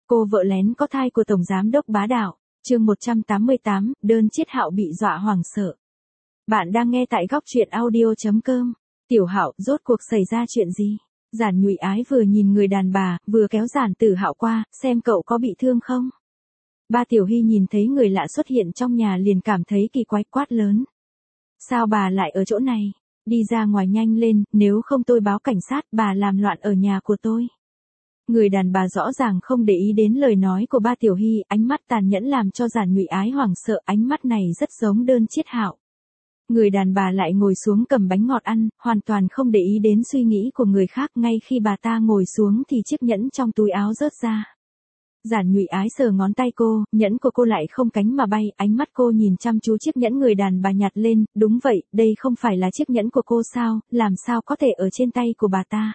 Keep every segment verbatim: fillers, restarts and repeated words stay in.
Cô vợ lén có thai của Tổng Giám đốc bá đạo, chương một trăm tám mươi tám, đơn Chiết Hạo bị dọa hoảng sợ. Bạn đang nghe tại góc truyện audio chấm com. Tiểu Hạo, rốt cuộc xảy ra chuyện gì? Giản Nhụy Ái vừa nhìn người đàn bà, vừa kéo Giản Tử Hạo qua, xem cậu có bị thương không? Ba Tiểu Hy nhìn thấy người lạ xuất hiện trong nhà liền cảm thấy kỳ quái, quát lớn. Sao bà lại ở chỗ này? Đi ra ngoài nhanh lên, nếu không tôi báo cảnh sát, bà làm loạn ở nhà của tôi. Người đàn bà rõ ràng không để ý đến lời nói của ba Tiểu Hy, ánh mắt tàn nhẫn làm cho Giản Nhụy Ái hoảng sợ, ánh mắt này rất giống đơn Chiết Hạo. Người đàn bà lại ngồi xuống cầm bánh ngọt ăn, hoàn toàn không để ý đến suy nghĩ của người khác, ngay khi bà ta ngồi xuống thì chiếc nhẫn trong túi áo rớt ra. Giản Nhụy Ái sờ ngón tay cô, nhẫn của cô lại không cánh mà bay, ánh mắt cô nhìn chăm chú chiếc nhẫn người đàn bà nhặt lên, đúng vậy, đây không phải là chiếc nhẫn của cô sao, làm sao có thể ở trên tay của bà ta.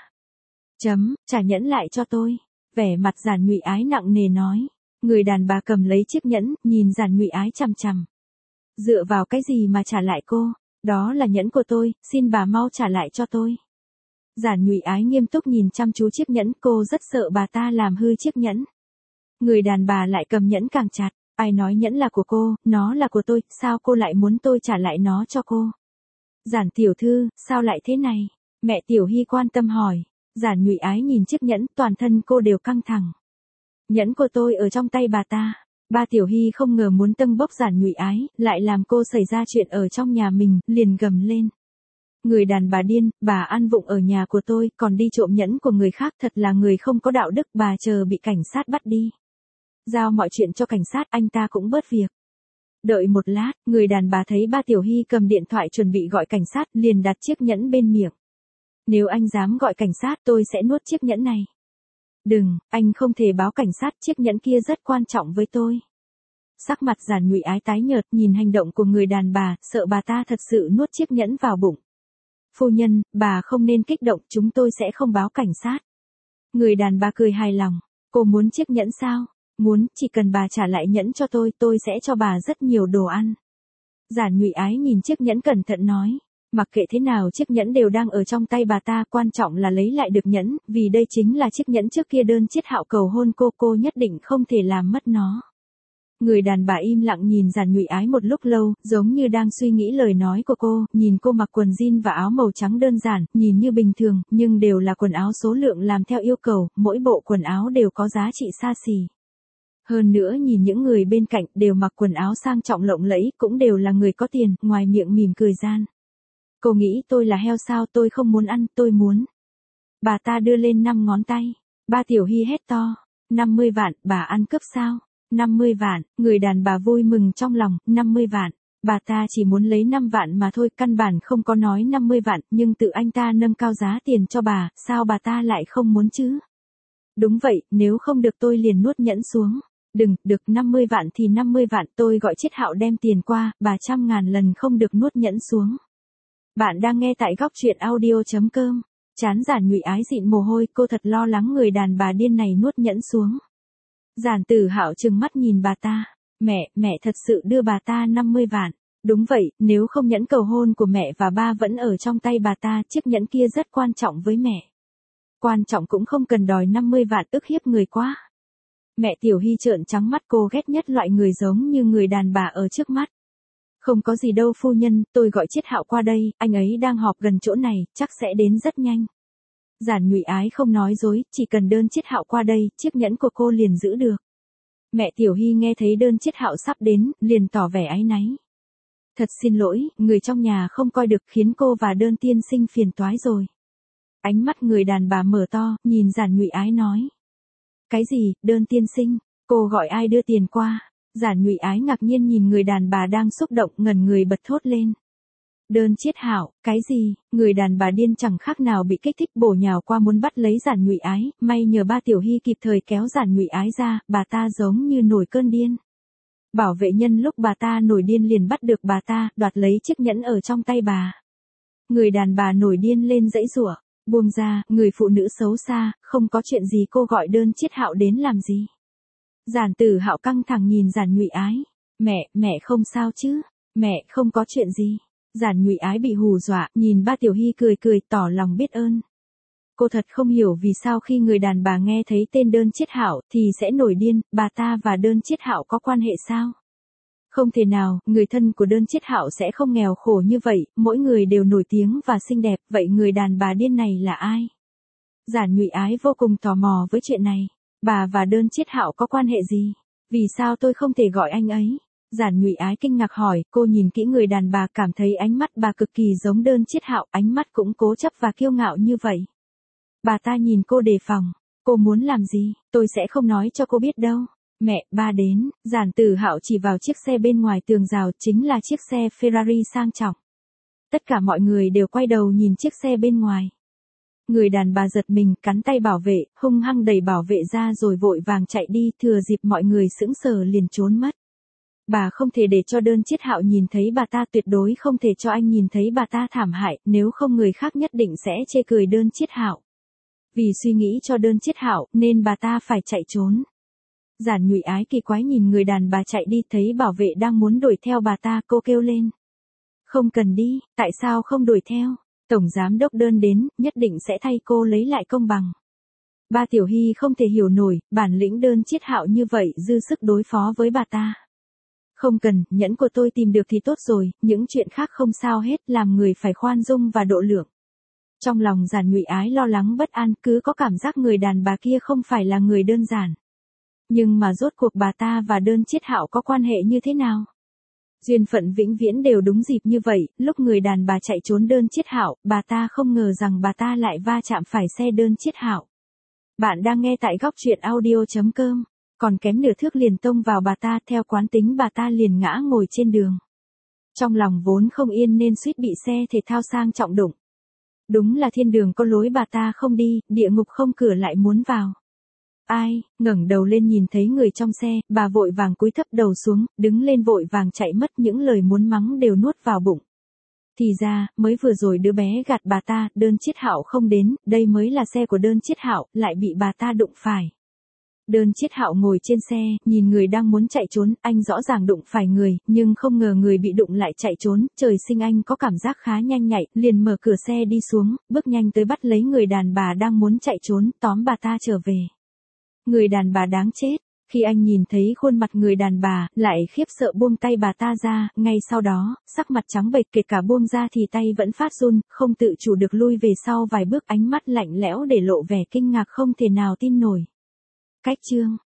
Chấm, trả nhẫn lại cho tôi. Vẻ mặt Giản Nhụy Ái nặng nề nói. Người đàn bà cầm lấy chiếc nhẫn, nhìn Giản Nhụy Ái chằm chằm. Dựa vào cái gì mà trả lại cô? Đó là nhẫn của tôi, xin bà mau trả lại cho tôi. Giản Nhụy Ái nghiêm túc nhìn chăm chú chiếc nhẫn, cô rất sợ bà ta làm hư chiếc nhẫn. Người đàn bà lại cầm nhẫn càng chặt. Ai nói nhẫn là của cô, nó là của tôi, sao cô lại muốn tôi trả lại nó cho cô? Giản tiểu thư, sao lại thế này? Mẹ Tiểu Hy quan tâm hỏi. Giản Nhụy Ái nhìn chiếc nhẫn, toàn thân cô đều căng thẳng. Nhẫn của tôi ở trong tay bà ta. Ba Tiểu Hy không ngờ muốn tâng bốc Giản Nhụy Ái, lại làm cô xảy ra chuyện ở trong nhà mình, liền gầm lên. Người đàn bà điên, bà ăn vụng ở nhà của tôi, còn đi trộm nhẫn của người khác, thật là người không có đạo đức, bà chờ bị cảnh sát bắt đi. Giao mọi chuyện cho cảnh sát, anh ta cũng bớt việc. Đợi một lát, người đàn bà thấy ba Tiểu Hy cầm điện thoại chuẩn bị gọi cảnh sát, liền đặt chiếc nhẫn bên miệng. Nếu anh dám gọi cảnh sát tôi sẽ nuốt chiếc nhẫn này. Đừng, anh không thể báo cảnh sát, chiếc nhẫn kia rất quan trọng với tôi. Sắc mặt Giản Nhụy Ái tái nhợt nhìn hành động của người đàn bà, sợ bà ta thật sự nuốt chiếc nhẫn vào bụng. Phu nhân, bà không nên kích động, chúng tôi sẽ không báo cảnh sát. Người đàn bà cười hài lòng. Cô muốn chiếc nhẫn sao? Muốn, chỉ cần bà trả lại nhẫn cho tôi, tôi sẽ cho bà rất nhiều đồ ăn. Giản Nhụy Ái nhìn chiếc nhẫn cẩn thận nói. Mặc kệ thế nào chiếc nhẫn đều đang ở trong tay bà ta, quan trọng là lấy lại được nhẫn, vì đây chính là chiếc nhẫn trước kia đơn Chiết Hạo cầu hôn cô, cô nhất định không thể làm mất nó. Người đàn bà im lặng nhìn Giản Nhụy Ái một lúc lâu, giống như đang suy nghĩ lời nói của cô, nhìn cô mặc quần jean và áo màu trắng đơn giản, nhìn như bình thường, nhưng đều là quần áo số lượng làm theo yêu cầu, mỗi bộ quần áo đều có giá trị xa xỉ. Hơn nữa nhìn những người bên cạnh đều mặc quần áo sang trọng lộng lẫy, cũng đều là người có tiền, ngoài miệng mỉm cười gian. Cô nghĩ tôi là heo sao, tôi không muốn ăn, tôi muốn. Bà ta đưa lên năm ngón tay. Ba Tiểu Hy hét to. năm mươi vạn, bà ăn cướp sao? năm mươi vạn, người đàn bà vui mừng trong lòng, năm mươi vạn. Bà ta chỉ muốn lấy năm vạn mà thôi, căn bản không có nói năm mươi vạn, nhưng tự anh ta nâng cao giá tiền cho bà, sao bà ta lại không muốn chứ? Đúng vậy, nếu không được tôi liền nuốt nhẫn xuống. Đừng, được năm mươi vạn thì năm mươi vạn, tôi gọi Chiết Hạo đem tiền qua, bà trăm ngàn lần không được nuốt nhẫn xuống. Bạn đang nghe tại góc truyện audio chấm com. Chán Giản Nhụy Ái dịn mồ hôi, cô thật lo lắng người đàn bà điên này nuốt nhẫn xuống. Giản Tử Hạo trừng mắt nhìn bà ta. Mẹ, mẹ thật sự đưa bà ta năm mươi vạn. Đúng vậy, nếu không nhẫn cầu hôn của mẹ và ba vẫn ở trong tay bà ta, chiếc nhẫn kia rất quan trọng với mẹ. Quan trọng cũng không cần đòi năm mươi vạn, ức hiếp người quá. Mẹ Tiểu Hy trợn trắng mắt, cô ghét nhất loại người giống như người đàn bà ở trước mắt. Không có gì đâu phu nhân, tôi gọi Chiết Hạo qua đây, anh ấy đang họp gần chỗ này, chắc sẽ đến rất nhanh. Giản Nhụy Ái không nói dối, chỉ cần đơn Chiết Hạo qua đây, chiếc nhẫn của cô liền giữ được. Mẹ Tiểu Hy nghe thấy đơn Chiết Hạo sắp đến, liền tỏ vẻ áy náy. Thật xin lỗi, người trong nhà không coi được, khiến cô và đơn tiên sinh phiền toái rồi. Ánh mắt người đàn bà mở to, nhìn Giản Nhụy Ái nói. Cái gì, đơn tiên sinh, cô gọi ai đưa tiền qua? Giản Nhụy Ái ngạc nhiên nhìn người đàn bà đang xúc động, ngẩn người bật thốt lên. Đơn Chiết Hạo, cái gì? Người đàn bà điên chẳng khác nào bị kích thích, bổ nhào qua muốn bắt lấy Giản Nhụy Ái, may nhờ ba Tiểu Hy kịp thời kéo Giản Nhụy Ái ra, bà ta giống như nổi cơn điên. Bảo vệ nhân lúc bà ta nổi điên liền bắt được bà ta, đoạt lấy chiếc nhẫn ở trong tay bà. Người đàn bà nổi điên lên giãy giụa, buông ra, người phụ nữ xấu xa, không có chuyện gì cô gọi đơn Chiết Hạo đến làm gì? Giản Tử Hạo căng thẳng nhìn Giản Nhụy Ái. Mẹ, mẹ không sao chứ? Mẹ không có chuyện gì. Giản Nhụy Ái bị hù dọa, nhìn ba Tiểu Hy cười cười tỏ lòng biết ơn. Cô thật không hiểu vì sao khi người đàn bà nghe thấy tên Đơn Chiết Hạo thì sẽ nổi điên, bà ta và Đơn Chiết Hạo có quan hệ sao? Không thể nào, người thân của Đơn Chiết Hạo sẽ không nghèo khổ như vậy, mỗi người đều nổi tiếng và xinh đẹp, vậy người đàn bà điên này là ai? Giản Nhụy Ái vô cùng tò mò với chuyện này. Bà và Đơn Chiết Hạo có quan hệ gì? Vì sao tôi không thể gọi anh ấy? Giản Nhụy Ái kinh ngạc hỏi, cô nhìn kỹ người đàn bà cảm thấy ánh mắt bà cực kỳ giống Đơn Chiết Hạo, ánh mắt cũng cố chấp và kiêu ngạo như vậy. Bà ta nhìn cô đề phòng, cô muốn làm gì, tôi sẽ không nói cho cô biết đâu. Mẹ, ba đến, Giản Tử Hạo chỉ vào chiếc xe bên ngoài tường rào, chính là chiếc xe Ferrari sang trọng. Tất cả mọi người đều quay đầu nhìn chiếc xe bên ngoài. Người đàn bà giật mình, cắn tay bảo vệ, hung hăng đẩy bảo vệ ra rồi vội vàng chạy đi, thừa dịp mọi người sững sờ liền trốn mất. Bà không thể để cho Đơn Chiết Hạo nhìn thấy bà ta, tuyệt đối không thể cho anh nhìn thấy bà ta thảm hại, nếu không người khác nhất định sẽ chê cười Đơn Chiết Hạo. Vì suy nghĩ cho Đơn Chiết Hạo nên bà ta phải chạy trốn. Giản Nhụy Ái kỳ quái nhìn người đàn bà chạy đi, thấy bảo vệ đang muốn đuổi theo bà ta, cô kêu lên. Không cần đi, tại sao không đuổi theo? Tổng giám đốc Đơn đến, nhất định sẽ thay cô lấy lại công bằng. Ba Tiểu Hy không thể hiểu nổi, bản lĩnh Đơn Chiết Hạo như vậy dư sức đối phó với bà ta. Không cần, nhẫn của tôi tìm được thì tốt rồi, những chuyện khác không sao hết, làm người phải khoan dung và độ lượng. Trong lòng Giản Nhụy Ái lo lắng bất an, cứ có cảm giác người đàn bà kia không phải là người đơn giản. Nhưng mà rốt cuộc bà ta và Đơn Chiết Hạo có quan hệ như thế nào? Duyên phận vĩnh viễn đều đúng dịp như vậy, lúc người đàn bà chạy trốn Đơn Chiết Hạo, bà ta không ngờ rằng bà ta lại va chạm phải xe Đơn Chiết Hạo. Bạn đang nghe tại góc truyện audio chấm com, còn kém nửa thước liền tông vào bà ta, theo quán tính bà ta liền ngã ngồi trên đường. Trong lòng vốn không yên nên suýt bị xe thể thao sang trọng đụng. Đúng là thiên đường có lối bà ta không đi, địa ngục không cửa lại muốn vào. Ai, ngẩng đầu lên nhìn thấy người trong xe, bà vội vàng cúi thấp đầu xuống, đứng lên vội vàng chạy mất, những lời muốn mắng đều nuốt vào bụng. Thì ra, mới vừa rồi đứa bé gạt bà ta, Đơn Chiết Hạo không đến, đây mới là xe của Đơn Chiết Hạo, lại bị bà ta đụng phải. Đơn Chiết Hạo ngồi trên xe, nhìn người đang muốn chạy trốn, anh rõ ràng đụng phải người, nhưng không ngờ người bị đụng lại chạy trốn, trời sinh anh có cảm giác khá nhanh nhạy, liền mở cửa xe đi xuống, bước nhanh tới bắt lấy người đàn bà đang muốn chạy trốn, tóm bà ta trở về. Người đàn bà đáng chết, khi anh nhìn thấy khuôn mặt người đàn bà, lại khiếp sợ buông tay bà ta ra, ngay sau đó, sắc mặt trắng bệch, kể cả buông ra thì tay vẫn phát run, không tự chủ được lui về sau vài bước, ánh mắt lạnh lẽo để lộ vẻ kinh ngạc không thể nào tin nổi. Cách chương